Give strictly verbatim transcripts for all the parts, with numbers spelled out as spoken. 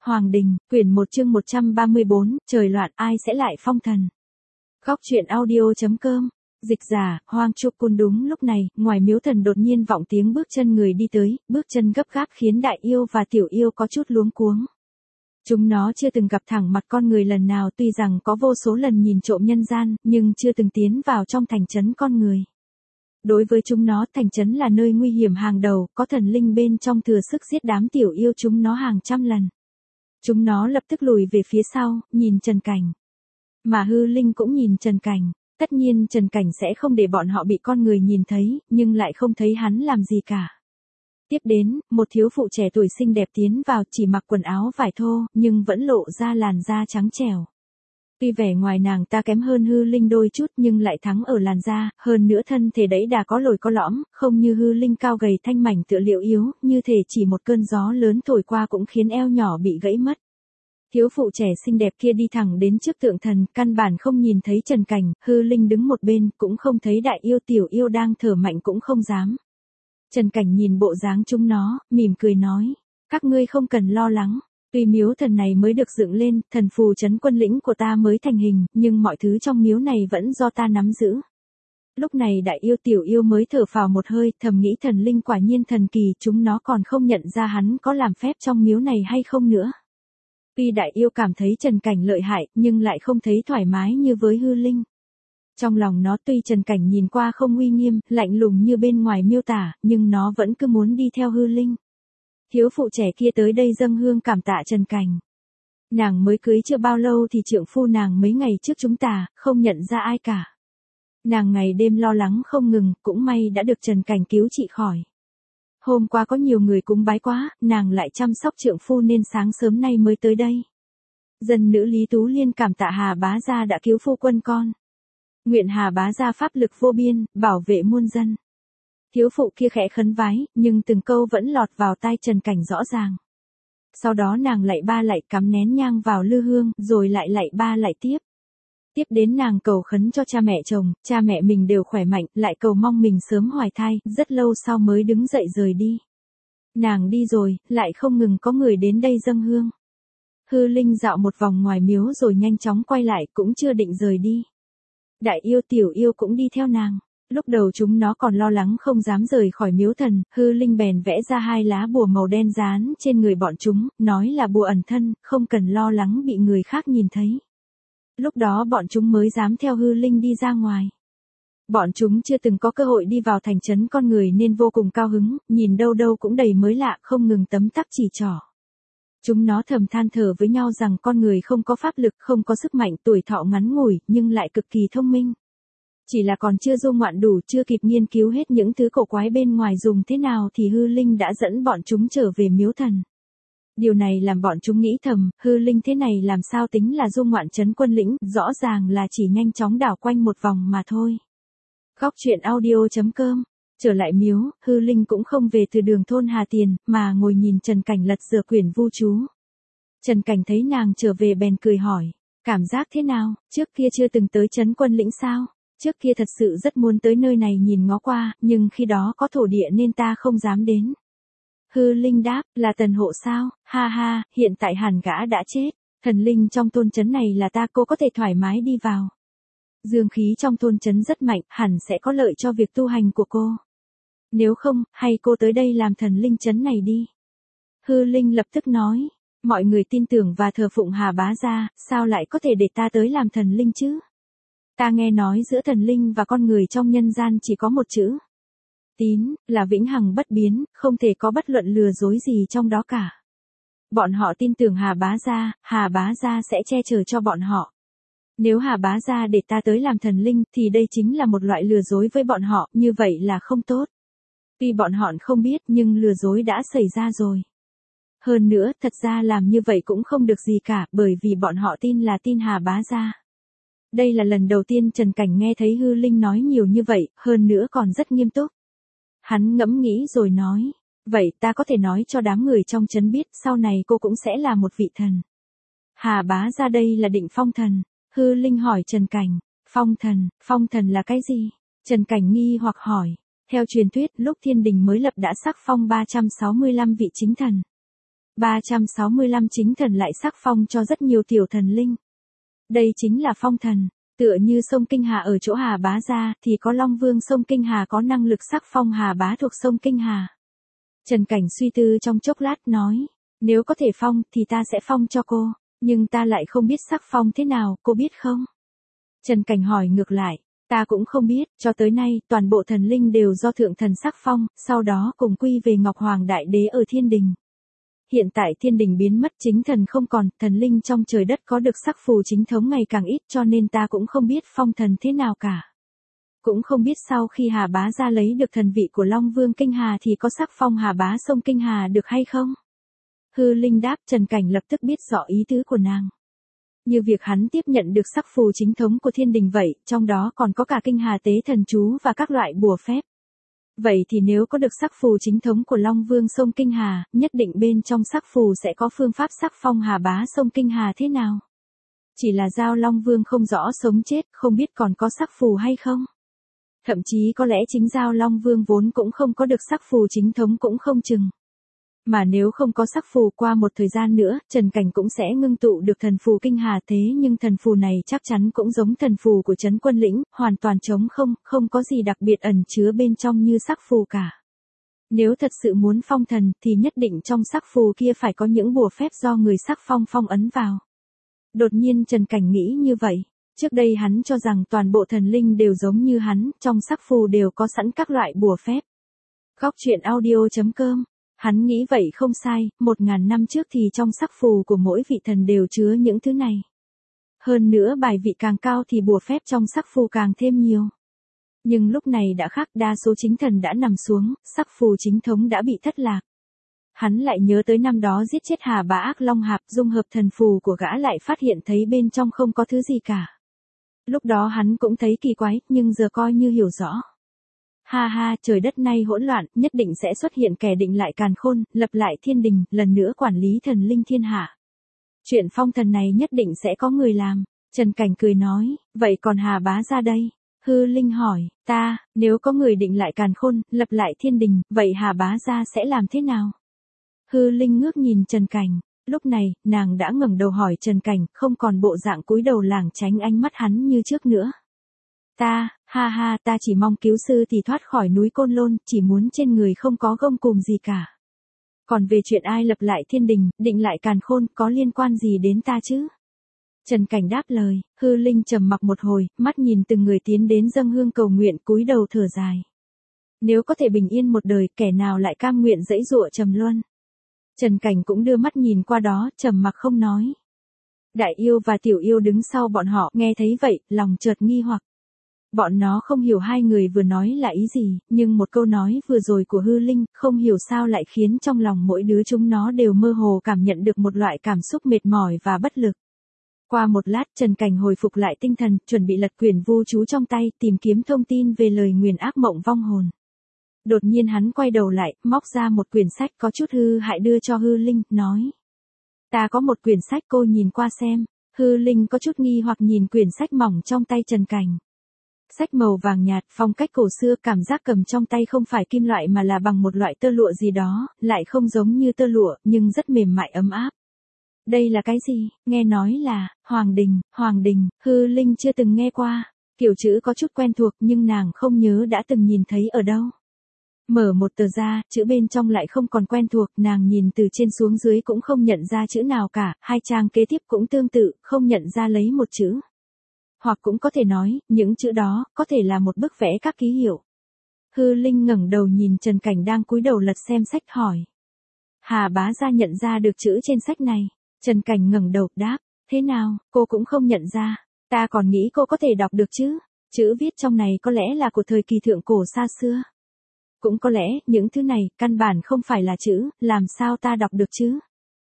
Hoàng Đình, quyển một chương một trăm ba mươi bốn, trời loạn ai sẽ lại phong thần. Góc truyện audio.com, dịch giả, Hoang Trúc Côn. Đúng lúc này, ngoài miếu thần đột nhiên vọng tiếng bước chân người đi tới, bước chân gấp gáp khiến đại yêu và tiểu yêu có chút luống cuống. Chúng nó chưa từng gặp thẳng mặt con người lần nào, tuy rằng có vô số lần nhìn trộm nhân gian, nhưng chưa từng tiến vào trong thành trấn con người. Đối với chúng nó, thành trấn là nơi nguy hiểm hàng đầu, có thần linh bên trong thừa sức giết đám tiểu yêu chúng nó hàng trăm lần. Chúng nó lập tức lùi về phía sau, nhìn Trần Cảnh. Mà hư linh cũng nhìn Trần Cảnh. Tất nhiên Trần Cảnh sẽ không để bọn họ bị con người nhìn thấy, nhưng lại không thấy hắn làm gì cả. Tiếp đến, một thiếu phụ trẻ tuổi xinh đẹp tiến vào, chỉ mặc quần áo vải thô, nhưng vẫn lộ ra làn da trắng trẻo. Tuy vẻ ngoài nàng ta kém hơn hư linh đôi chút nhưng lại thắng ở làn da, hơn nữa thân thể đẫy đà có lồi có lõm, không như hư linh cao gầy thanh mảnh tựa liệu yếu, như thể chỉ một cơn gió lớn thổi qua cũng khiến eo nhỏ bị gãy mất. Thiếu phụ trẻ xinh đẹp kia đi thẳng đến trước tượng thần, căn bản không nhìn thấy Trần Cảnh, hư linh đứng một bên, cũng không thấy đại yêu tiểu yêu đang thở mạnh cũng không dám. Trần Cảnh nhìn bộ dáng chúng nó, mỉm cười nói, các ngươi không cần lo lắng. Tuy miếu thần này mới được dựng lên, thần phù trấn quân lĩnh của ta mới thành hình, nhưng mọi thứ trong miếu này vẫn do ta nắm giữ. Lúc này đại yêu tiểu yêu mới thở phào một hơi, thầm nghĩ thần linh quả nhiên thần kỳ, chúng nó còn không nhận ra hắn có làm phép trong miếu này hay không nữa. Tuy đại yêu cảm thấy Trần Cảnh lợi hại, nhưng lại không thấy thoải mái như với hư linh. Trong lòng nó tuy Trần Cảnh nhìn qua không uy nghiêm, lạnh lùng như bên ngoài miêu tả, nhưng nó vẫn cứ muốn đi theo hư linh. Thiếu phụ trẻ kia tới đây dâng hương cảm tạ Trần Cảnh. Nàng mới cưới chưa bao lâu thì trượng phu nàng mấy ngày trước chúng ta, không nhận ra ai cả. Nàng ngày đêm lo lắng không ngừng, cũng may đã được Trần Cảnh cứu trị khỏi. Hôm qua có nhiều người cúng bái quá, nàng lại chăm sóc trượng phu nên sáng sớm nay mới tới đây. Dân nữ Lý Tú Liên cảm tạ Hà Bá Gia đã cứu phu quân con. Nguyện Hà Bá Gia pháp lực vô biên, bảo vệ muôn dân. Thiếu phụ kia khẽ khấn vái, nhưng từng câu vẫn lọt vào tai Trần Cảnh rõ ràng. Sau đó nàng lạy ba lạy cắm nén nhang vào lư hương, rồi lại lạy ba lạy tiếp. Tiếp đến nàng cầu khấn cho cha mẹ chồng, cha mẹ mình đều khỏe mạnh, lại cầu mong mình sớm hoài thai, rất lâu sau mới đứng dậy rời đi. Nàng đi rồi, lại không ngừng có người đến đây dâng hương. Hư linh dạo một vòng ngoài miếu rồi nhanh chóng quay lại, cũng chưa định rời đi. Đại yêu tiểu yêu cũng đi theo nàng. Lúc đầu chúng nó còn lo lắng không dám rời khỏi miếu thần, hư linh bèn vẽ ra hai lá bùa màu đen dán trên người bọn chúng, nói là bùa ẩn thân, không cần lo lắng bị người khác nhìn thấy. Lúc đó bọn chúng mới dám theo hư linh đi ra ngoài. Bọn chúng chưa từng có cơ hội đi vào thành trấn con người nên vô cùng cao hứng, nhìn đâu đâu cũng đầy mới lạ, không ngừng tấm tắc chỉ trỏ. Chúng nó thầm than thở với nhau rằng con người không có pháp lực, không có sức mạnh, tuổi thọ ngắn ngủi, nhưng lại cực kỳ thông minh. Chỉ là còn chưa du ngoạn đủ, chưa kịp nghiên cứu hết những thứ cổ quái bên ngoài dùng thế nào thì hư linh đã dẫn bọn chúng trở về miếu thần. Điều này làm bọn chúng nghĩ thầm, hư linh thế này làm sao tính là du ngoạn trấn quân lĩnh, rõ ràng là chỉ nhanh chóng đảo quanh một vòng mà thôi. Góc truyện audio.com, trở lại miếu, hư linh cũng không về từ đường thôn Hà Tiền, mà ngồi nhìn Trần Cảnh lật dở quyển vu chú. Trần Cảnh thấy nàng trở về bèn cười hỏi, cảm giác thế nào, trước kia chưa từng tới trấn quân lĩnh sao? Trước kia thật sự rất muốn tới nơi này nhìn ngó qua, nhưng khi đó có thổ địa nên ta không dám đến. Hư linh đáp, là Tần Hộ sao, ha ha, hiện tại hẳn gã đã chết, thần linh trong thôn trấn này là ta, cô có thể thoải mái đi vào. Dương khí trong thôn trấn rất mạnh, hẳn sẽ có lợi cho việc tu hành của cô. Nếu không, hay cô tới đây làm thần linh trấn này đi. Hư linh lập tức nói, mọi người tin tưởng và thờ phụng Hà Bá Gia, sao lại có thể để ta tới làm thần linh chứ? Ta nghe nói giữa thần linh và con người trong nhân gian chỉ có một chữ. Tín, là vĩnh hằng bất biến, không thể có bất luận lừa dối gì trong đó cả. Bọn họ tin tưởng Hà Bá Gia, Hà Bá Gia sẽ che chở cho bọn họ. Nếu Hà Bá Gia để ta tới làm thần linh thì đây chính là một loại lừa dối với bọn họ, như vậy là không tốt. Tuy bọn họ không biết nhưng lừa dối đã xảy ra rồi. Hơn nữa, thật ra làm như vậy cũng không được gì cả, bởi vì bọn họ tin là tin Hà Bá Gia. Đây là lần đầu tiên Trần Cảnh nghe thấy hư linh nói nhiều như vậy, hơn nữa còn rất nghiêm túc. Hắn ngẫm nghĩ rồi nói, vậy ta có thể nói cho đám người trong trấn biết, sau này cô cũng sẽ là một vị thần. Hà Bá Gia đây là định phong thần. Hư linh hỏi Trần Cảnh, phong thần, phong thần là cái gì? Trần Cảnh nghi hoặc hỏi, theo truyền thuyết lúc thiên đình mới lập đã sắc phong ba trăm sáu mươi lăm vị chính thần. ba trăm sáu mươi lăm chính thần lại sắc phong cho rất nhiều tiểu thần linh. Đây chính là phong thần, tựa như sông Kinh Hà ở chỗ Hà Bá ra thì có Long Vương sông Kinh Hà có năng lực sắc phong Hà Bá thuộc sông Kinh Hà. Trần Cảnh suy tư trong chốc lát nói, nếu có thể phong thì ta sẽ phong cho cô, nhưng ta lại không biết sắc phong thế nào, cô biết không? Trần Cảnh hỏi ngược lại, ta cũng không biết, cho tới nay toàn bộ thần linh đều do thượng thần sắc phong, sau đó cùng quy về Ngọc Hoàng Đại Đế ở thiên đình. Hiện tại thiên đình biến mất chính thần không còn, thần linh trong trời đất có được sắc phù chính thống ngày càng ít cho nên ta cũng không biết phong thần thế nào cả. Cũng không biết sau khi Hà Bá ra lấy được thần vị của Long Vương Kinh Hà thì có sắc phong Hà Bá sông Kinh Hà được hay không? Hư Linh đáp. Trần Cảnh lập tức biết rõ ý tứ của nàng. Như việc hắn tiếp nhận được sắc phù chính thống của thiên đình vậy, trong đó còn có cả Kinh Hà tế thần chú và các loại bùa phép. Vậy thì nếu có được sắc phù chính thống của Long Vương sông Kinh Hà, nhất định bên trong sắc phù sẽ có phương pháp sắc phong Hà Bá sông Kinh Hà thế nào? Chỉ là giao Long Vương không rõ sống chết, không biết còn có sắc phù hay không? Thậm chí có lẽ chính giao Long Vương vốn cũng không có được sắc phù chính thống cũng không chừng. Mà nếu không có sắc phù qua một thời gian nữa, Trần Cảnh cũng sẽ ngưng tụ được thần phù Kinh Hà thế nhưng thần phù này chắc chắn cũng giống thần phù của Trấn Quân Lĩnh, hoàn toàn trống không, không có gì đặc biệt ẩn chứa bên trong như sắc phù cả. Nếu thật sự muốn phong thần thì nhất định trong sắc phù kia phải có những bùa phép do người sắc phong phong ấn vào. Đột nhiên Trần Cảnh nghĩ như vậy. Trước đây hắn cho rằng toàn bộ thần linh đều giống như hắn, trong sắc phù đều có sẵn các loại bùa phép. Góc truyện audio chấm com. Hắn nghĩ vậy không sai, một ngàn năm trước thì trong sắc phù của mỗi vị thần đều chứa những thứ này. Hơn nữa bài vị càng cao thì bùa phép trong sắc phù càng thêm nhiều. Nhưng lúc này đã khác, đa số chính thần đã nằm xuống, sắc phù chính thống đã bị thất lạc. Hắn lại nhớ tới năm đó giết chết Hà Bá Ác Long Hạp, dung hợp thần phù của gã lại phát hiện thấy bên trong không có thứ gì cả. Lúc đó hắn cũng thấy kỳ quái, nhưng giờ coi như hiểu rõ. Ha ha, trời đất nay hỗn loạn, nhất định sẽ xuất hiện kẻ định lại càn khôn, lập lại thiên đình, lần nữa quản lý thần linh thiên hạ. Chuyện phong thần này nhất định sẽ có người làm. Trần Cảnh cười nói, vậy còn Hà Bá ra đây? Hư Linh hỏi, ta, nếu có người định lại càn khôn, lập lại thiên đình, vậy Hà Bá ra sẽ làm thế nào? Hư Linh ngước nhìn Trần Cảnh, lúc này, nàng đã ngẩng đầu hỏi Trần Cảnh, không còn bộ dạng cúi đầu lảng tránh ánh mắt hắn như trước nữa. Ta, ha ha, ta chỉ mong cứu sư thì thoát khỏi núi Côn Lôn, chỉ muốn trên người không có gông cùm gì cả. Còn về chuyện ai lập lại thiên đình, định lại càn khôn, có liên quan gì đến ta chứ? Trần Cảnh đáp lời. Hư Linh trầm mặc một hồi, mắt nhìn từng người tiến đến dâng hương cầu nguyện, cúi đầu thở dài. Nếu có thể bình yên một đời, kẻ nào lại cam nguyện dãy dụa trầm luân? Trần Cảnh cũng đưa mắt nhìn qua đó, trầm mặc không nói. Đại yêu và tiểu yêu đứng sau bọn họ, nghe thấy vậy, lòng chợt nghi hoặc. Bọn nó không hiểu hai người vừa nói là ý gì, nhưng một câu nói vừa rồi của Hư Linh, không hiểu sao lại khiến trong lòng mỗi đứa chúng nó đều mơ hồ cảm nhận được một loại cảm xúc mệt mỏi và bất lực. Qua một lát, Trần Cảnh hồi phục lại tinh thần, chuẩn bị lật quyển vu chú trong tay, tìm kiếm thông tin về lời nguyền ác mộng vong hồn. Đột nhiên hắn quay đầu lại, móc ra một quyển sách có chút hư hại đưa cho Hư Linh, nói. Ta có một quyển sách, cô nhìn qua xem. Hư Linh có chút nghi hoặc nhìn quyển sách mỏng trong tay Trần Cảnh. Sách màu vàng nhạt, phong cách cổ xưa, cảm giác cầm trong tay không phải kim loại mà là bằng một loại tơ lụa gì đó, lại không giống như tơ lụa, nhưng rất mềm mại ấm áp. Đây là cái gì? Nghe nói là, Hoàng Đình, Hoàng Đình, Hư Linh chưa từng nghe qua. Kiểu chữ có chút quen thuộc nhưng nàng không nhớ đã từng nhìn thấy ở đâu. Mở một tờ ra, chữ bên trong lại không còn quen thuộc, nàng nhìn từ trên xuống dưới cũng không nhận ra chữ nào cả, hai trang kế tiếp cũng tương tự, không nhận ra lấy một chữ. Hoặc cũng có thể nói, những chữ đó, có thể là một bức vẽ các ký hiệu. Hư Linh ngẩng đầu nhìn Trần Cảnh đang cúi đầu lật xem sách hỏi. Hà Bá ra nhận ra được chữ trên sách này. Trần Cảnh ngẩng đầu, đáp, thế nào, cô cũng không nhận ra. Ta còn nghĩ cô có thể đọc được chứ. Chữ viết trong này có lẽ là của thời kỳ thượng cổ xa xưa. Cũng có lẽ, những thứ này, căn bản không phải là chữ, làm sao ta đọc được chứ?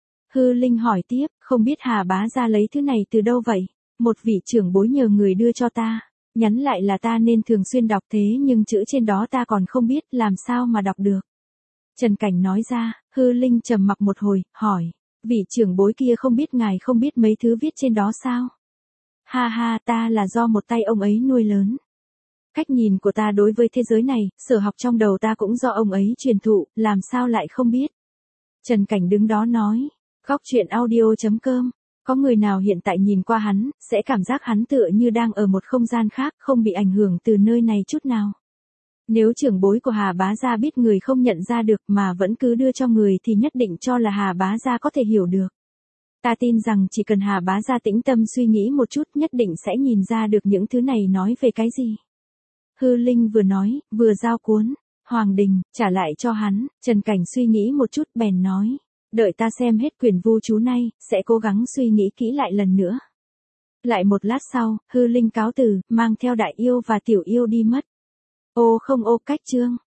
Hư Linh hỏi tiếp, không biết Hà Bá ra lấy thứ này từ đâu vậy? Một vị trưởng bối nhờ người đưa cho ta, nhắn lại là ta nên thường xuyên đọc thế nhưng chữ trên đó ta còn không biết, làm sao mà đọc được. Trần Cảnh nói ra. Hư Linh trầm mặc một hồi, hỏi, vị trưởng bối kia không biết ngài không biết mấy thứ viết trên đó sao? Ha ha, ta là do một tay ông ấy nuôi lớn. Cách nhìn của ta đối với thế giới này, sở học trong đầu ta cũng do ông ấy truyền thụ, làm sao lại không biết. Trần Cảnh đứng đó nói. Khóc chuyện audio.com. Có người nào hiện tại nhìn qua hắn, sẽ cảm giác hắn tựa như đang ở một không gian khác, không bị ảnh hưởng từ nơi này chút nào. Nếu trưởng bối của Hà Bá Gia biết người không nhận ra được mà vẫn cứ đưa cho người thì nhất định cho là Hà Bá Gia có thể hiểu được. Ta tin rằng chỉ cần Hà Bá Gia tĩnh tâm suy nghĩ một chút nhất định sẽ nhìn ra được những thứ này nói về cái gì. Hư Linh vừa nói, vừa giao cuốn. Hoàng Đình, trả lại cho hắn. Trần Cảnh suy nghĩ một chút bèn nói. Đợi ta xem hết quyển vu chú này, sẽ cố gắng suy nghĩ kỹ lại lần nữa. Lại một lát sau, Hư Linh cáo từ, mang theo đại yêu và tiểu yêu đi mất. Ô không ô cách chương.